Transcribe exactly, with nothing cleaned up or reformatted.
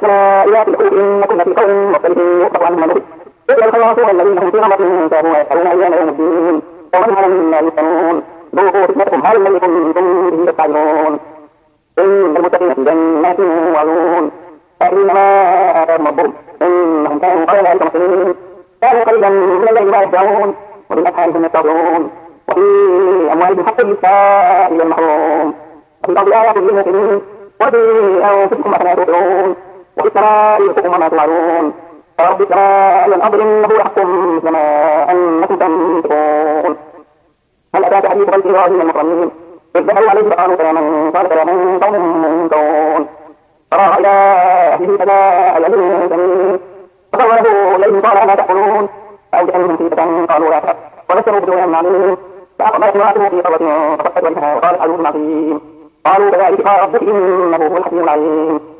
والسماء ذات الحوت إنكم لفي قوم مختلف يؤفك عنهم من نفسه إلا الخلاصون الذين هم في غمرة ساهون يسألون أيام يوم الدين ومن على مما يفتنون ذوقوا فتنتكم هذا الذي كنتم به تستعجلون إن المتقين في جنات وعيون آخذين ما آتاهم ربهم إنهم كانوا قبل ذلك محسنين كانوا قليلا من الليل ما يهجعون وبالأسحار هم يستغفرون وفي أموالهم حق للسائل والمحروم وفي الأرض آيات للمؤمنين وفي أنفسكم أفلا تبصرون وفي السماء رزقكم وما توعدون فرب السماء والأرض إنه لحق مثل ما أنكم تنطقون هل أتاك حديث غيث إبراهيم المكرمين إذ دخلوا عليه فقالوا سلاما قال سلام قوم منكرون فراغ إلى أهله فجاء يده سمين فقال له إليهم قال ما تأكلون فأوجد منهم خيفة قالوا لا تخف وبشروا بجوع عليم فأقبلت امرأته في قرة فصدت وجهها وقالت عجوز عظيم قالوا كذلك قال ربك إنه هو الحكيم العليم